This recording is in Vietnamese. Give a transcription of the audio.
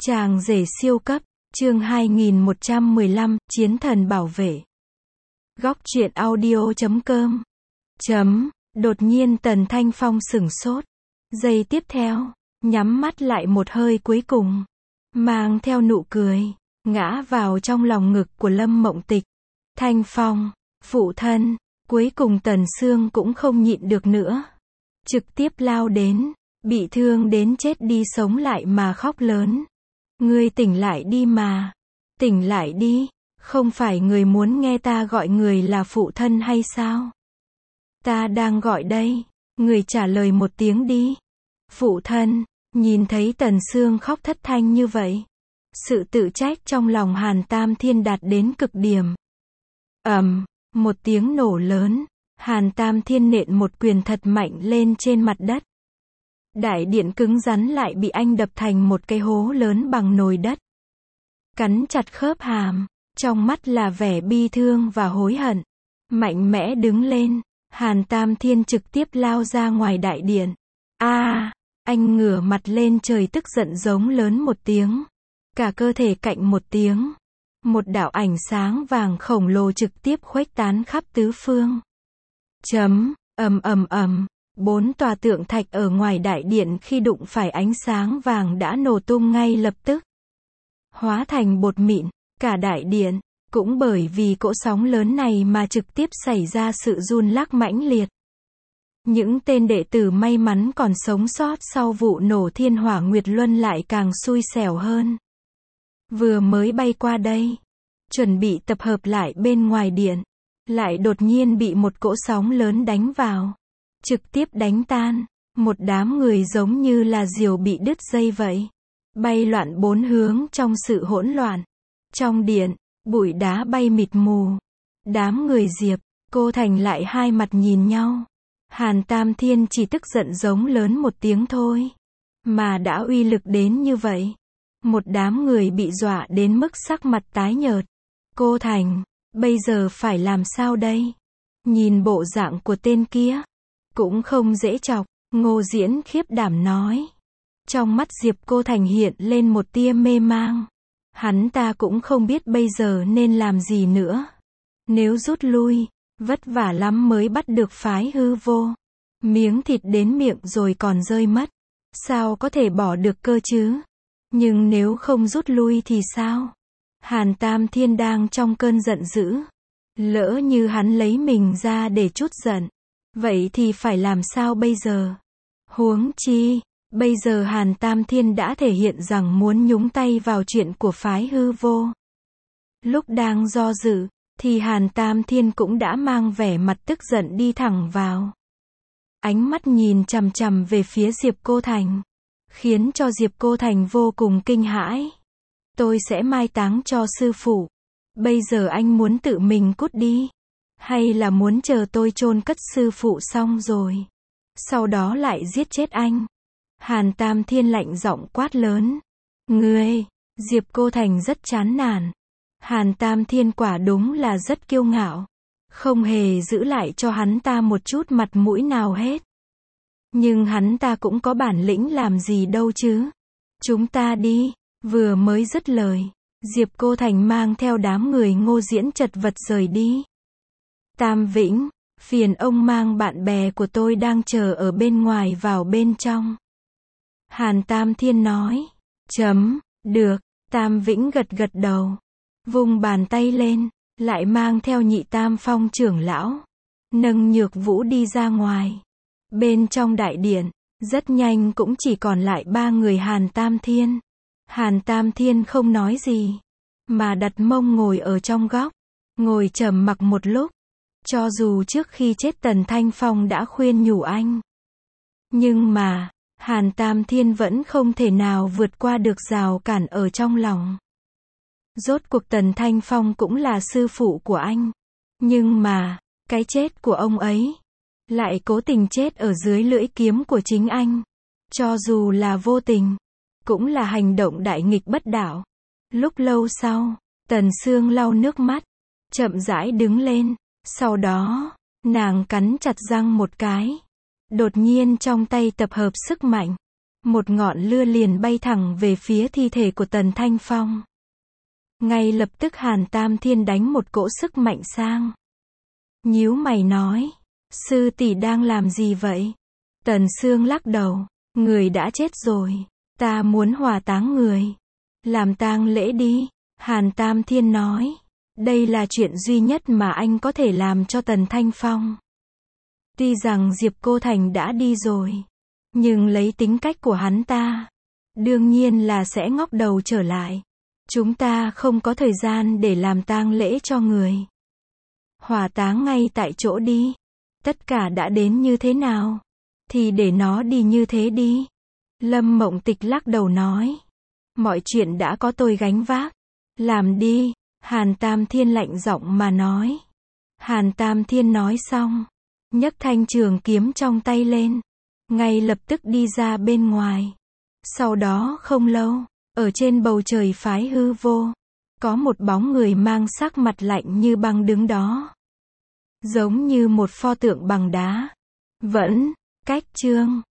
Chàng rể siêu cấp, chương 2115, Chiến thần bảo vệ. Góc truyện audio.com. Đột nhiên Tần Thanh Phong sửng sốt. Giây tiếp theo, nhắm mắt lại một hơi cuối cùng, mang theo nụ cười, ngã vào trong lòng ngực của Lâm Mộng Tịch. Thanh Phong, phụ thân, cuối cùng Tần Sương cũng không nhịn được nữa. Trực tiếp lao đến, bị thương đến chết đi sống lại mà khóc lớn. Ngươi tỉnh lại đi mà. Tỉnh lại đi, không phải người muốn nghe ta gọi người là phụ thân hay sao? Ta đang gọi đây, người trả lời một tiếng đi. Phụ thân, nhìn thấy Tần Sương khóc thất thanh như vậy. Sự tự trách trong lòng Hàn Tam Thiên đạt đến cực điểm. Một tiếng nổ lớn, Hàn Tam Thiên nện một quyền thật mạnh lên trên mặt đất. Đại điện cứng rắn lại bị anh đập thành một cái hố lớn bằng nồi đất. Cắn chặt khớp hàm, trong mắt là vẻ bi thương và hối hận. Mạnh mẽ đứng lên, Hàn Tam Thiên trực tiếp lao ra ngoài đại điện. Anh ngửa mặt lên trời tức giận giống lớn một tiếng. Cả cơ thể cạnh một tiếng. Một đạo ảnh sáng vàng khổng lồ trực tiếp khuếch tán khắp tứ phương. Bốn tòa tượng thạch ở ngoài đại điện khi đụng phải ánh sáng vàng đã nổ tung ngay lập tức. Hóa thành bột mịn, cả đại điện, cũng bởi vì cỗ sóng lớn này mà trực tiếp xảy ra sự run lắc mãnh liệt. Những tên đệ tử may mắn còn sống sót sau vụ nổ Thiên Hỏa Nguyệt Luân lại càng xui xẻo hơn. Vừa mới bay qua đây, chuẩn bị tập hợp lại bên ngoài điện, lại đột nhiên bị một cỗ sóng lớn đánh vào. Trực tiếp đánh tan, một đám người giống như là diều bị đứt dây vậy. Bay loạn bốn hướng trong sự hỗn loạn. Trong điện, bụi đá bay mịt mù. Đám người Diệp, Cô Thành lại hai mặt nhìn nhau. Hàn Tam Thiên chỉ tức giận giống lớn một tiếng thôi. Mà đã uy lực đến như vậy. Một đám người bị dọa đến mức sắc mặt tái nhợt. Cô Thành, bây giờ phải làm sao đây? Nhìn bộ dạng của tên kia. Cũng không dễ chọc, Ngô Diễn khiếp đảm nói. Trong mắt Diệp Cô Thành hiện lên một tia mê mang. Hắn ta cũng không biết bây giờ nên làm gì nữa. Nếu rút lui, vất vả lắm mới bắt được phái hư vô. Miếng thịt đến miệng rồi còn rơi mất. Sao có thể bỏ được cơ chứ? Nhưng nếu không rút lui thì sao? Hàn Tam Thiên đang trong cơn giận dữ. Lỡ như hắn lấy mình ra để trút giận. Vậy thì phải làm sao bây giờ? Huống chi, bây giờ Hàn Tam Thiên đã thể hiện rằng muốn nhúng tay vào chuyện của phái hư vô. Lúc đang do dự, thì Hàn Tam Thiên cũng đã mang vẻ mặt tức giận đi thẳng vào. Ánh mắt nhìn chằm chằm về phía Diệp Cô Thành, khiến cho Diệp Cô Thành vô cùng kinh hãi. Tôi sẽ mai táng cho sư phụ. Bây giờ anh muốn tự mình cút đi? Hay là muốn chờ tôi chôn cất sư phụ xong rồi, sau đó lại giết chết anh? Hàn Tam Thiên lạnh giọng quát lớn. Ngươi! Diệp Cô Thành rất chán nản. Hàn Tam Thiên quả đúng là rất kiêu ngạo. Không hề giữ lại cho hắn ta một chút mặt mũi nào hết. Nhưng hắn ta cũng có bản lĩnh làm gì đâu chứ. Chúng ta đi. Vừa mới dứt lời, Diệp Cô Thành mang theo đám người Ngô Diễn chật vật rời đi. Tam Vĩnh, phiền ông mang bạn bè của tôi đang chờ ở bên ngoài vào bên trong. Hàn Tam Thiên nói. Được, Tam Vĩnh gật gật đầu. Vung bàn tay lên, lại mang theo Nhị Tam Phong trưởng lão. Nâng Nhược Vũ đi ra ngoài. Bên trong đại điện, rất nhanh cũng chỉ còn lại ba người Hàn Tam Thiên. Hàn Tam Thiên không nói gì, mà đặt mông ngồi ở trong góc. Ngồi trầm mặc một lúc. Cho dù trước khi chết Tần Thanh Phong đã khuyên nhủ anh. Nhưng mà, Hàn Tam Thiên vẫn không thể nào vượt qua được rào cản ở trong lòng. Rốt cuộc Tần Thanh Phong cũng là sư phụ của anh. Nhưng mà, cái chết của ông ấy, lại cố tình chết ở dưới lưỡi kiếm của chính anh. Cho dù là vô tình, cũng là hành động đại nghịch bất đạo. Lúc lâu sau, Tần Sương lau nước mắt, chậm rãi đứng lên. Sau đó, nàng cắn chặt răng một cái. Đột nhiên trong tay tập hợp sức mạnh. một ngọn lửa liền bay thẳng về phía thi thể của Tần Thanh Phong. Ngay lập tức Hàn Tam Thiên đánh một cỗ sức mạnh sang. Nhíu mày nói, sư tỷ đang làm gì vậy? Tần Sương lắc đầu, người đã chết rồi, ta muốn hỏa táng người. Làm tang lễ đi, Hàn Tam Thiên nói. Đây là chuyện duy nhất mà anh có thể làm cho Tần Thanh Phong. Tuy rằng Diệp Cô Thành đã đi rồi, nhưng lấy tính cách của hắn ta, đương nhiên là sẽ ngóc đầu trở lại. Chúng ta không có thời gian để làm tang lễ cho người. Hỏa táng ngay tại chỗ đi. Tất cả đã đến như thế nào, thì để nó đi như thế đi. Lâm Mộng Tịch lắc đầu nói. Mọi chuyện đã có tôi gánh vác. Làm đi, Hàn Tam Thiên lạnh giọng mà nói. Hàn Tam Thiên nói xong, nhấc thanh trường kiếm trong tay lên, ngay lập tức đi ra bên ngoài. Sau đó không lâu, ở trên bầu trời phái hư vô, có một bóng người mang sắc mặt lạnh như băng đứng đó. Giống như một pho tượng bằng đá. Vẫn, cách chương